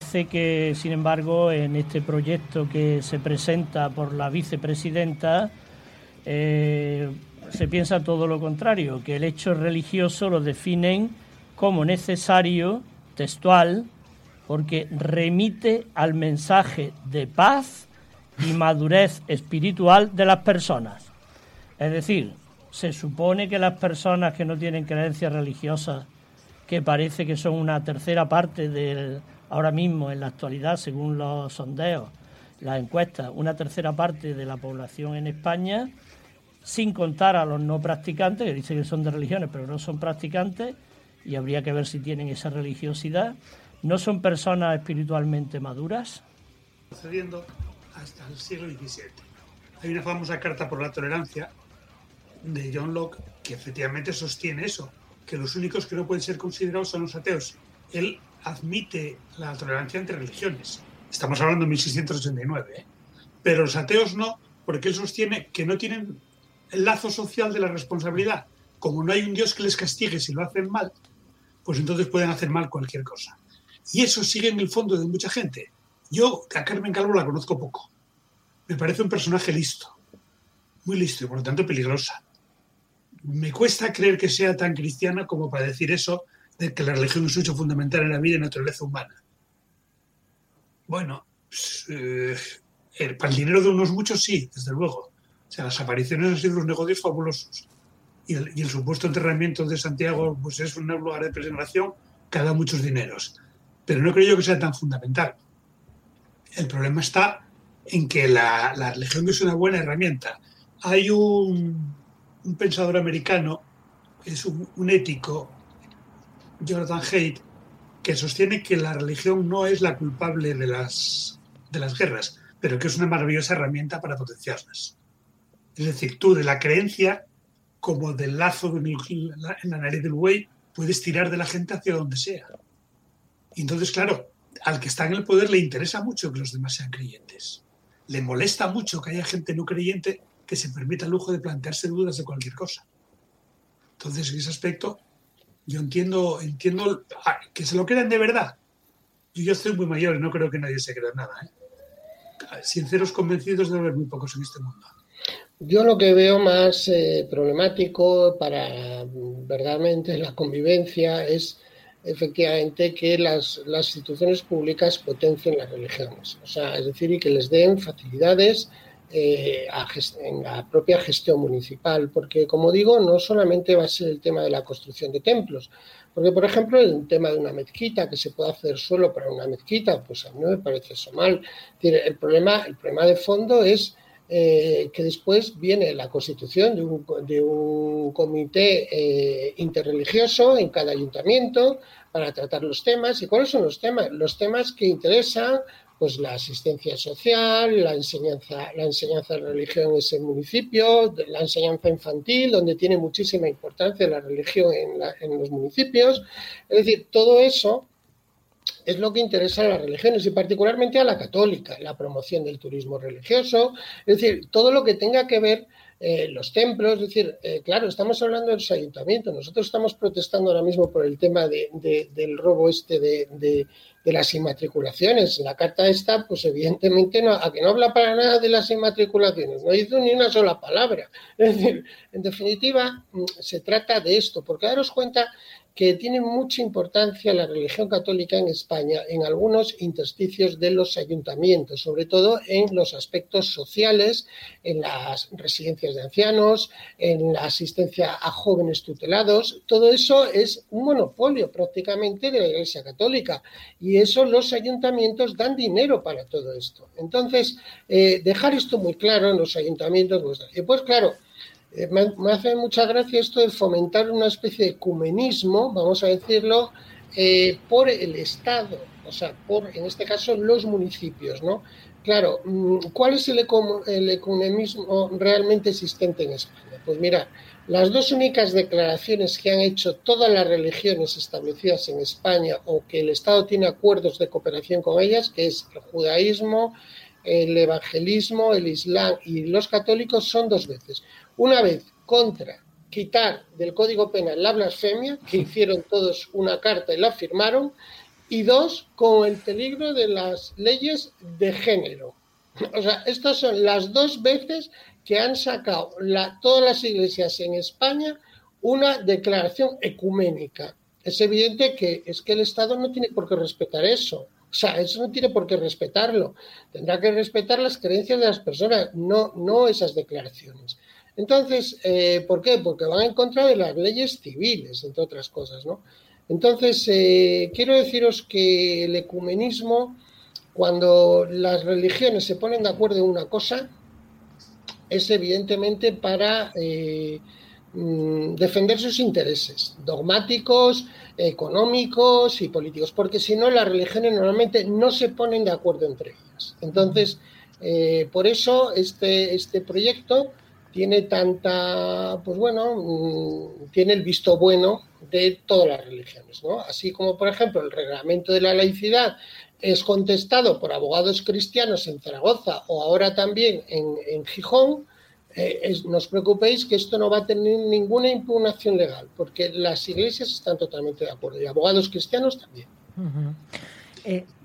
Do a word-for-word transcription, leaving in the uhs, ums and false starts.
parece que, sin embargo, en este proyecto que se presenta por la vicepresidenta, eh, se piensa todo lo contrario, que el hecho religioso lo definen como necesario, textual, porque remite al mensaje de paz y madurez espiritual de las personas. Es decir, se supone que las personas que no tienen creencias religiosas, que parece que son una tercera parte del, ahora mismo en la actualidad, según los sondeos, las encuestas, una tercera parte de la población en España, sin contar a los no practicantes, que dicen que son de religiones, pero no son practicantes, y habría que ver si tienen esa religiosidad, no son personas espiritualmente maduras. Sucediendo hasta el siglo diecisiete. Hay una famosa Carta por la Tolerancia de John Locke que efectivamente sostiene eso, que los únicos que no pueden ser considerados son los ateos. Él admite la tolerancia entre religiones. Estamos hablando de mil seiscientos ochenta y nueve, ¿eh? Pero los ateos no, porque él sostiene que no tienen el lazo social de la responsabilidad. Como no hay un Dios que les castigue si lo hacen mal, pues entonces pueden hacer mal cualquier cosa. Y eso sigue en el fondo de mucha gente. Yo a Carmen Calvo la conozco poco. Me parece un personaje listo, muy listo y por lo tanto peligrosa. Me cuesta creer que sea tan cristiana como para decir eso de que la religión es un hecho fundamental en la vida y naturaleza humana. Bueno, pues, eh, el, para el dinero de unos muchos sí, desde luego. O sea, las apariciones han sido unos negocios fabulosos. Y el, y el supuesto enterramiento de Santiago pues es un lugar de peregrinación que da muchos dineros. Pero no creo yo que sea tan fundamental. El problema está en que la, la religión es una buena herramienta. Hay un, un pensador americano, que es un, un ético, Jonathan Haidt, que sostiene que la religión no es la culpable de las, de las guerras, pero que es una maravillosa herramienta para potenciarlas. Es decir, tú de la creencia, como del lazo en, el, en la nariz del buey, puedes tirar de la gente hacia donde sea. Y entonces, claro, al que está en el poder le interesa mucho que los demás sean creyentes. Le molesta mucho que haya gente no creyente que se permita el lujo de plantearse dudas de cualquier cosa. Entonces, en ese aspecto, yo entiendo, entiendo que se lo crean de verdad. Yo ya estoy muy mayor y no creo que nadie se crea nada, ¿eh? Sinceros convencidos debe haber muy pocos en este mundo. Yo lo que veo más eh, problemático para verdaderamente la convivencia es efectivamente que las, las instituciones públicas potencien las religiones, o sea, es decir, y que les den facilidades eh, a gest- en la propia gestión municipal, porque como digo, no solamente va a ser el tema de la construcción de templos, porque por ejemplo el tema de una mezquita, que se puede hacer solo para una mezquita, pues a mí no me parece eso mal. Es decir, el problema, el problema de fondo es Eh, que después viene la constitución de un, de un comité eh, interreligioso en cada ayuntamiento para tratar los temas. ¿Y cuáles son los temas? Los temas que interesan, pues la asistencia social, la enseñanza, la enseñanza de religión en ese municipio, la enseñanza infantil, donde tiene muchísima importancia la religión en, la, en los municipios. Es decir, todo eso es lo que interesa a las religiones y particularmente a la católica, la promoción del turismo religioso, es decir, todo lo que tenga que ver eh, los templos, es decir, eh, claro, estamos hablando de los ayuntamientos, nosotros estamos protestando ahora mismo por el tema de, de, del robo este de, de, de las inmatriculaciones. La carta esta, pues evidentemente no, a que no habla para nada de las inmatriculaciones, no hizo ni una sola palabra. Es decir, en definitiva, se trata de esto, porque daros cuenta que tiene mucha importancia la religión católica en España en algunos intersticios de los ayuntamientos, sobre todo en los aspectos sociales, en las residencias de ancianos, en la asistencia a jóvenes tutelados. Todo eso es un monopolio prácticamente de la Iglesia Católica y eso los ayuntamientos dan dinero para todo esto. Entonces, eh, dejar esto muy claro en los ayuntamientos, pues, y pues claro, Eh, me, me hace mucha gracia esto de fomentar una especie de ecumenismo, vamos a decirlo, eh, por el Estado, o sea, por, en este caso, los municipios, ¿no? Claro, ¿cuál es el, ecu, el ecumenismo realmente existente en España? Pues mira, las dos únicas declaraciones que han hecho todas las religiones establecidas en España o que el Estado tiene acuerdos de cooperación con ellas, que es el judaísmo, el evangelismo, el islam y los católicos, son dos veces. Una vez contra quitar del Código Penal la blasfemia, que hicieron todos una carta y la firmaron, y dos, con el peligro de las leyes de género. O sea, estas son las dos veces que han sacado la, todas las iglesias en España una declaración ecuménica. Es evidente que es que el Estado no tiene por qué respetar eso. O sea, eso no tiene por qué respetarlo. Tendrá que respetar las creencias de las personas, no, no esas declaraciones. Entonces, eh, ¿por qué? Porque van en contra de las leyes civiles, entre otras cosas, ¿no? Entonces, eh, quiero deciros que el ecumenismo, cuando las religiones se ponen de acuerdo en una cosa, es evidentemente para eh, defender sus intereses dogmáticos, económicos y políticos, porque si no, las religiones normalmente no se ponen de acuerdo entre ellas. Entonces, eh, por eso este, este proyecto tiene tanta, pues bueno, tiene el visto bueno de todas las religiones, ¿no? Así como, por ejemplo, el reglamento de la laicidad es contestado por abogados cristianos en Zaragoza o ahora también en, en Gijón, eh, es, no os preocupéis que esto no va a tener ninguna impugnación legal, porque las iglesias están totalmente de acuerdo y abogados cristianos también. Uh-huh. Eh,